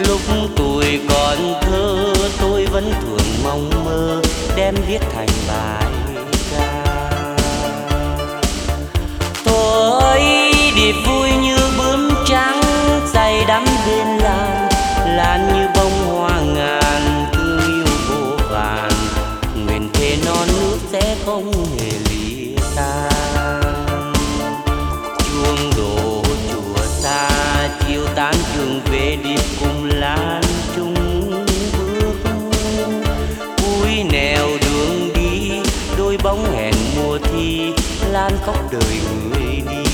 Lúc tuổi còn thơ tôi vẫn thường mong mơ đem viết thành bài ca. Tôi đi vui như bướm trắng say đắm bên lan, lan như bông hoa ngàn thương yêu vô vàn. Nguyện thề non nước sẽ không hề lìa tan. Chuông đổ chùa xa chiều tán trường về điệp cùng lan chung bước. Cuối nẻo đường đi đôi bóng hẹn mùa thi, lan khóc đời người đi.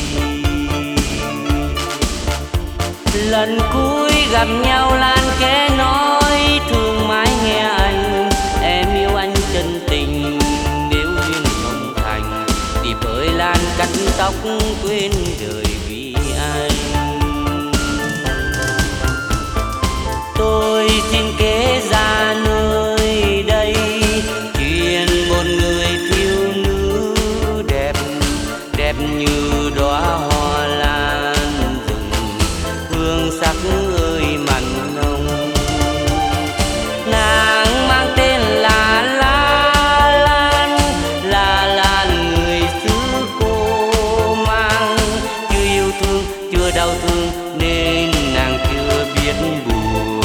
Lần cuối gặp nhau lan khẽ nói thương mãi nghe anh, em yêu anh chân tình nếu duyên không thành thì bởi lan cắt tóc quên đời vì anh. Tôi xin kể ra nơi đây chuyện một người thiếu nữ đẹp, đẹp như đóa hoa lan rừng hương sắc ơi mặn nồng. Nàng mang tên là Lan người xứ cô mang. Chưa yêu thương chưa đau thương nên nàng chưa biết buồn.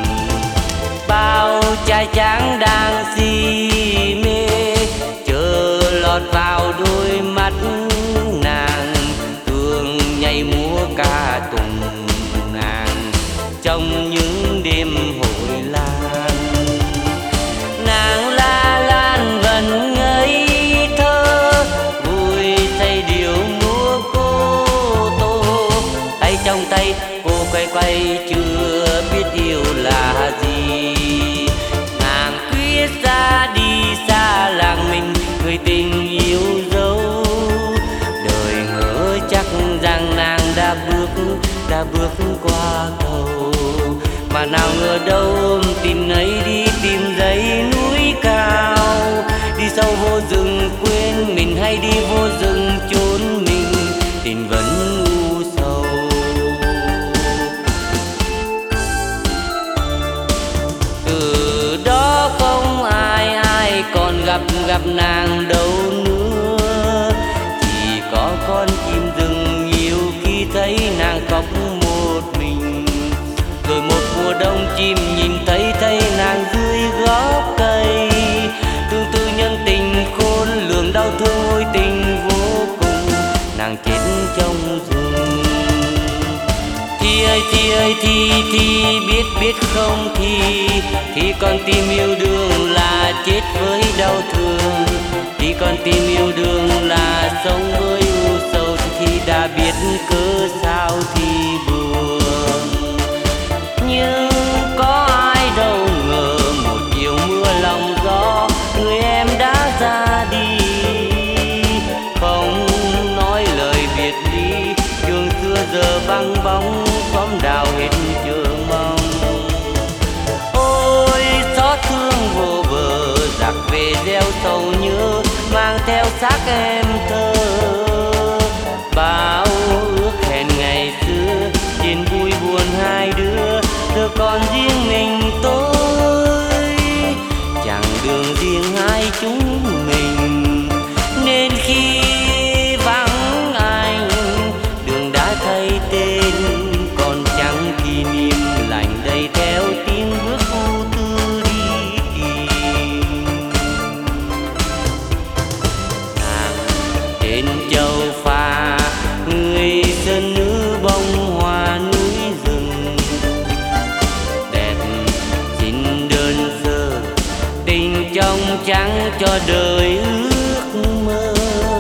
Bao trai tráng đang si mê chờ lọt vào đôi mắt nàng, thường nhảy múa ca tùng nàng trong những đêm hội lan. Nàng Lan vẫn ngây thơ vui say điệu múa cô tô, tay trong tay cô quay chưa biết yêu là gì. Nàng quyết ra đi xa làng mình người tình yêu dấu. Đời ngỡ chắc rằng nàng đã bước qua cầu, mà nào ngờ đâu tìm nấy đi tìm dãy núi cao. Đi sâu vô rừng quên mình hay đi vô rừng chốn mình, tình vẫn u sầu. Từ đó không ai còn gặp nàng đâu nữa, chỉ có con chim rừng nhiều khi thấy nàng khóc một mình. Rồi một mùa đông chim nhìn thấy nàng dưới gốc cây, tương tư nhân tình khôn lường đau thương hối tình vô cùng. Nàng chết trong rừng. Thi ơi thi biết không thì con tim yêu đương là chết với đau thương. Thì con tim yêu đương là sống với u sầu. Thì đã biết cớ sao thì buồn, nhưng có ai đâu ngờ một chiều mưa lòng gió người em đã ra đi. Không nói lời biệt ly trường xưa giờ vắng bóng, xóm đào hết chờ mong. Ôi xót thương vô bờ giặc về gieo sầu nhớ, mang theo xác em thơ. Bao ước hẹn ngày xưa chuyện vui buồn hai đứa, giờ còn riêng mình tôi chẳng đường riêng hai chúng mình. Nên khi vắng anh đường đã thay tên, còn chẳng kỷ niệm lạnh đầy theo tiếng bước vô tư đi tìm. Nàng trên châu Pha người sơn nữ bông hoa núi rừng, đẹp xin đơn sơ tình trong trắng cho đời ước mơ.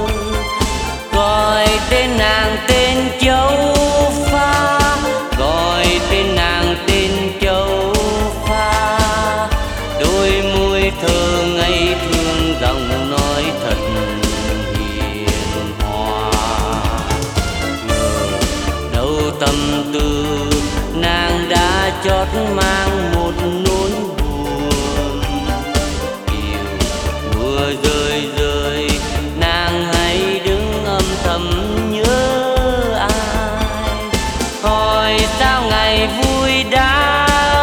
Gọi tên nàng tên châu Pha, gọi tên nàng tên châu Pha. Đôi môi thơ ngây thương giọng nói thật hiền hòa. Ngờ đâu tâm tư nàng đã chót mang một nỗi buồn. Chiều mưa rơi nàng hãy đứng âm thầm nhớ ai. Hỏi sao ngày vui đã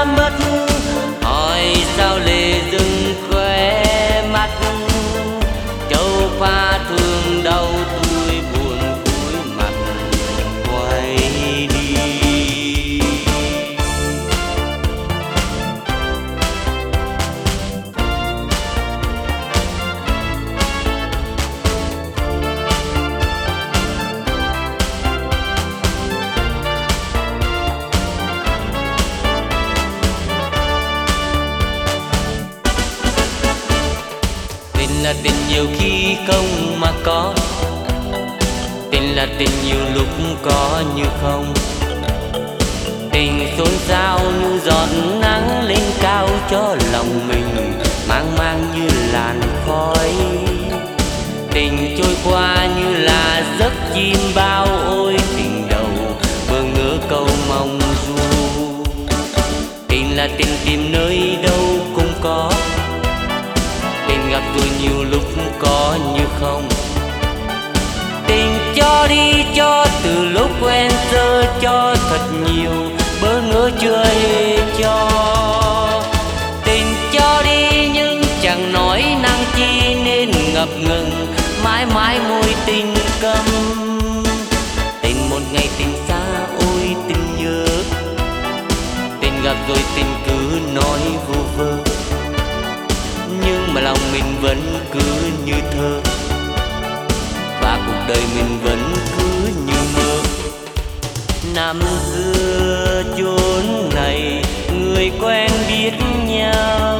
là tình nhiều khi không mà có, tình là tình nhiều lúc có như không. Tình xôn xao như giọt nắng lên cao cho lòng mình mang mang như làn khói. Tình trôi qua như là giấc chim bao, ôi tình đầu bơ ngỡ câu mong du. Tình là tình tìm nơi đâu cũng có, tình gặp rồi nhiều lúc có như không. Tình cho đi cho từ lúc quen giờ, cho thật nhiều bỡ ngỡ chưa hề cho. Tình cho đi nhưng chẳng nói năng chi nên ngập ngừng mãi mãi môi tình câm. Tình một ngày tình xa ôi tình nhớ, tình gặp rồi tình cứ nói vô vơ, nhưng mà lòng mình vẫn cứ như thơ, và cuộc đời mình vẫn cứ như mơ. Năm xưa chốn này người quen biết nhau,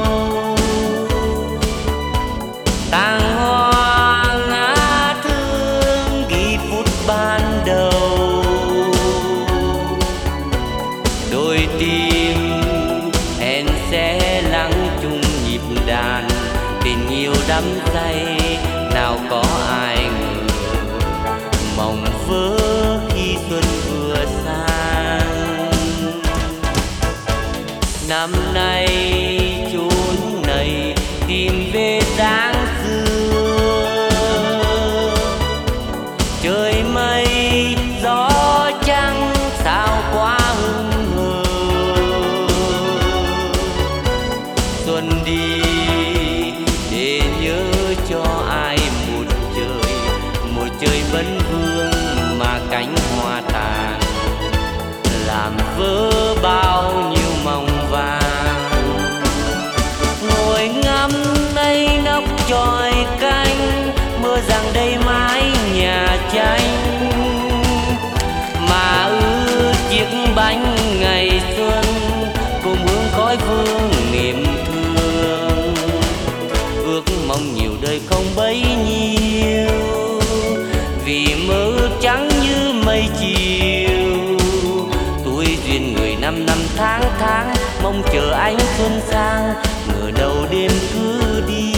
tàng hoa ngã thương ghi phút ban đầu. Đôi tim hẹn sẽ lắng chung nhịp đàn, tình yêu đắm say nào có ai ngờ, mộng vỡ khi xuân vừa sang. Năm nay chốn này tìm về dáng xưa, trời mây gió trăng sao quá hững hờ. Xuân đi để nhớ cho ai một trời vẫn vương mà cánh hoa tàn, làm vỡ bao nhiêu mong vàng. Ngồi ngắm đây nóc chòi canh, mơ rằng đây mái nhà tranh, mà chiếc bánh ngày xuân cùng hương khói phương niềm thương. Ước mong nhiều đời không bấy nhiêu, vì mơ ước trắng như mây chiều. Tuổi duyên người năm năm tháng tháng, mong chờ ánh xuân sang, ngờ đâu đêm cứ đi.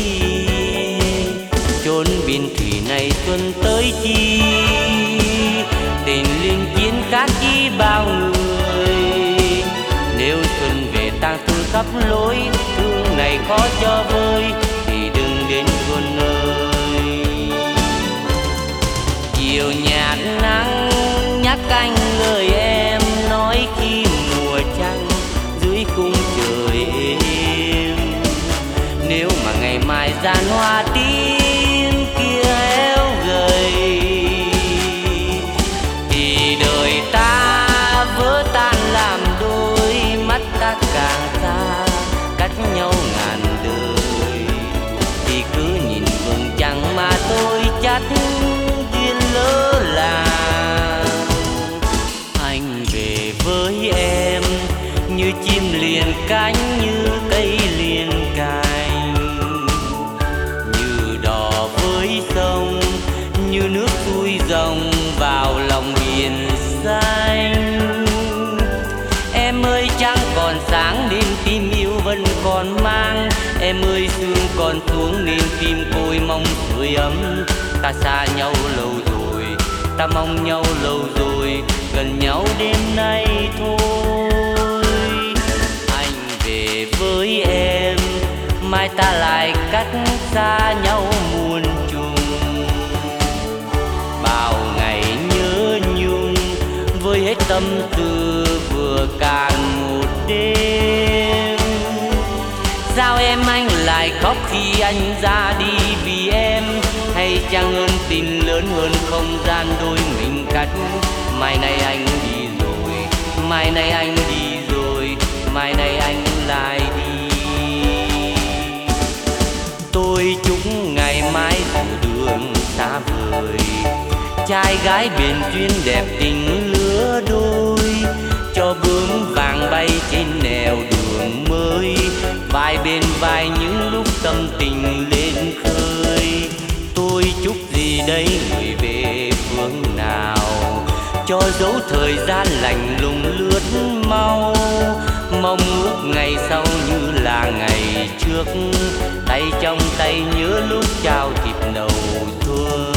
Chốn biên thủy này xuân tới chi, tình linh chiến khác chi bao người. Nếu xuân về tang thương khắp lối, thương này khó cho vơi thì đừng đến xuân ơi. Chiều nhạt nắng nhắc anh lời em, nói khi mùa trăng dưới khung trời êm. Nếu mà ngày mai gian hoa tím kia héo gầy, thì đời ta vỡ tan làm đôi, mắt ta càng xa cách nhau ngàn đời. Thì cứ nhìn vầng trăng mà tôi chắc duyên lỡ làng. Anh về với em như chim liền cánh, như cây liền cành, như đò với sông, như nước xuôi dòng vào lòng biển xanh. Em ơi trăng còn sáng nên tim yêu vẫn còn mang, em ơi sương còn xuống nên tim tôi mong sưởi ấm. Ta xa nhau lâu rồi, ta mong nhau lâu rồi, gần nhau đêm nay thôi. Anh về với em, mai ta lại cách xa nhau muôn trùng. Bao ngày nhớ nhung với hết tâm tư vừa cạn một đêm. Sao em anh lại khóc khi anh ra đi vì em, hay chăng ơn tình lớn hơn không gian đôi mình cách. Mai này anh đi rồi, mai này anh đi rồi, mai này anh lại đi. Tôi chúc ngày mai dù đường xa vời, trai gái biển duyên đẹp tình lứa đôi, cho bướm vàng bay trên nẻo đường mới, vai bên vai những lúc tâm tình lên khơi. thời gian lạnh lùng lướt mau, mong ước ngày sau như là ngày trước, tay trong tay nhớ lúc trao thịt đầu xuân.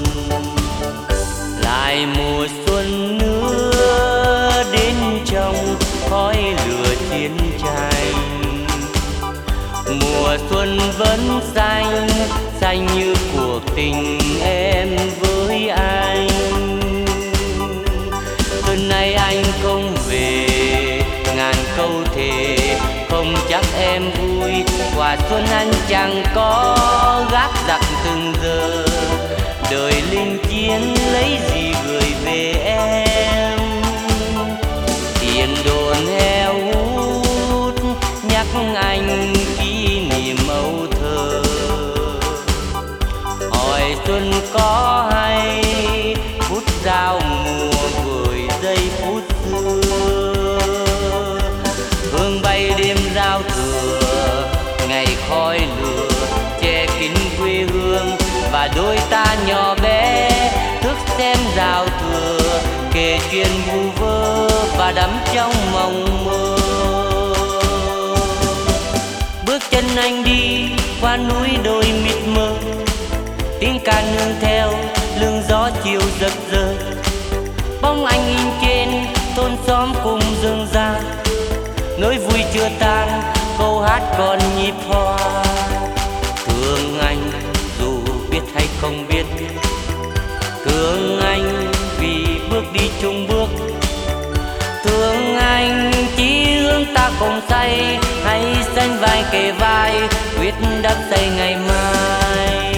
Lại mùa xuân nữa đến trong khói lửa chiến tranh, mùa xuân vẫn xanh xanh như cuộc tình em với anh. Xuân nay anh không về, ngàn câu thề không chắc em vui. Quả xuân anh chẳng có gác giặc từng giờ, đời linh chiến lấy gì gửi về em. Tiền đồn heo hút nhắc anh kỷ niệm âu thơ, hỏi xuân có hay phút giao mùa gửi giây phút xưa. Hương bay đêm giao thừa, ngày khói lửa che kín quê hương, và đôi ta nhỏ bé thức xem giao thừa, kể chuyện vu vơ và đắm trong mộng mơ. Bước chân anh đi qua núi đồi mịt mờ, tiếng ca nương theo lưng gió chiều giật giật. Bóng anh in trên thôn xóm cùng rừng già, nỗi vui chưa tan câu hát còn nhịp hoa. Thương anh dù biết hay không biết, thương anh vì bước đi chung bước. Thương anh chỉ hướng ta cùng say, hãy sánh vai kề vai quyết đắp xây ngày mai.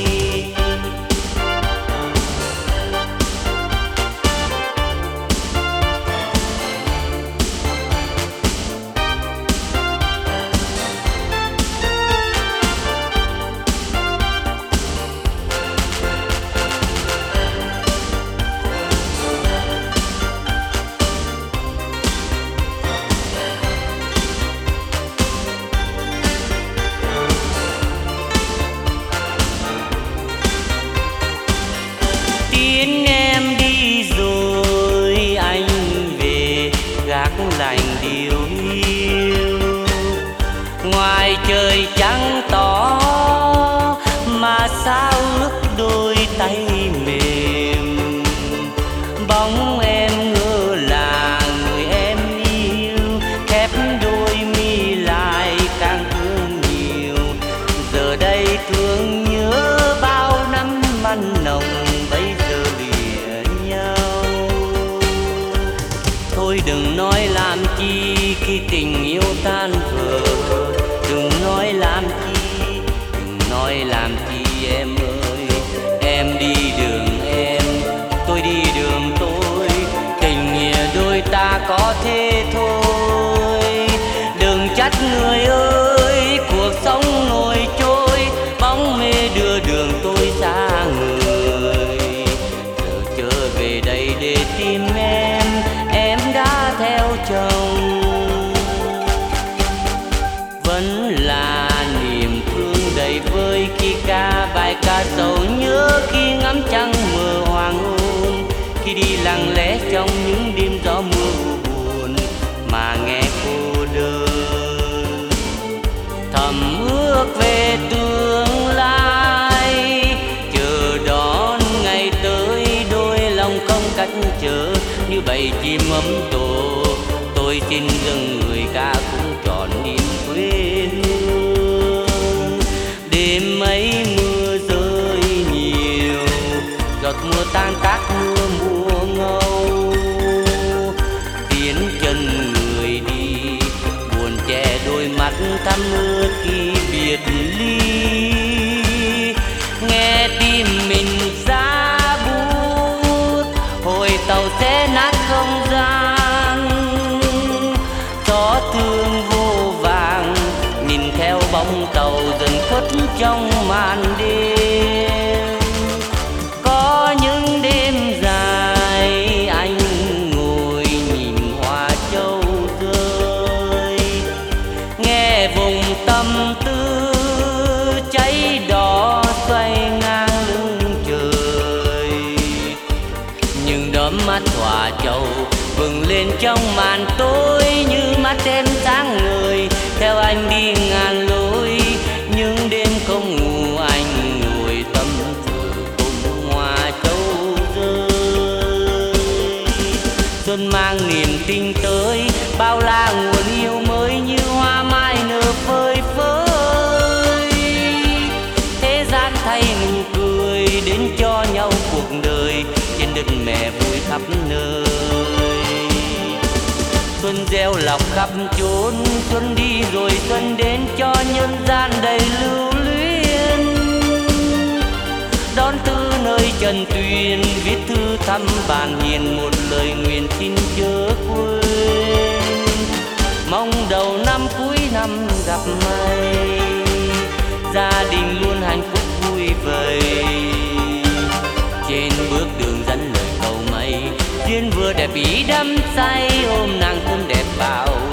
Lành điều hiu ngoài trời trắng tỏ, mà sao ước đôi tay mềm. Bóng em ngỡ là người em yêu, khép đôi mi lại càng thương nhiều. Giờ đây thương nhớ bao năm man nồng, bây giờ lìa nhau. Thôi đừng nói làm chi khi tình yêu tan vỡ, đừng nói làm chi, đừng nói làm chi em ơi. Em đi đường em, tôi đi đường tôi, tình nghĩa đôi ta có thế thôi. Đừng trách người ơi, cuộc sống ngồi trôi, bóng mê đưa đường tôi xa người. Giờ trở về đây để tìm em đã theo chồng. Vẫn là niềm thương đầy vơi khi ca bài ca sầu nhớ, khi ngắm trăng mờ hoàng hôn, khi đi lặng lẽ trong những đêm gió mưa buồn mà nghe cô đơn. Thầm ước về tương lai, chờ đón ngày tới, đôi lòng không cách chờ như bầy chim ấm tổ. Tôi xin dâng người ca cũng trọn niềm quê hương. Đêm ấy mưa rơi nhiều, giọt mưa tan tác mưa mùa ngâu. Tiến chân người đi buồn che đôi mắt thắm ướt khi biệt ly. Nghe tim mình giá buốt, hồi tàu sẽ nát không gian. Gió thương vô vàng nhìn theo bóng tàu dần khuất trong màn đêm. Có những đêm dài anh ngồi nhìn hoa châu rơi, nghe vùng tâm tư cháy đỏ xoay ngang lưng trời. Nhưng đóm mắt hoa châu trong màn tối như mắt em sáng ngời, theo anh đi ngàn lối. Nhưng đêm không ngủ anh ngồi tâm sự cùng hoa châu rơi. Xuân mang niềm tin tới, bao la nguồn yêu mới như hoa mai nở phơi phới. Thế gian thay nụ cười đến cho nhau cuộc đời, trên đất mẹ vui khắp nơi. Xuân gieo lọc khắp chốn, xuân đi rồi xuân đến cho nhân gian đầy lưu luyến. Đón thư nơi trần tuyền, viết thư thăm bàn hiền, một lời nguyện xin chớ quên. Mong đầu năm cuối năm gặp may, gia đình luôn hạnh phúc vui vầy. Trên bước đường dẫn lời cầu may, duyên vừa đẹp ý đắm say, ôm nàng cũng đẹp bao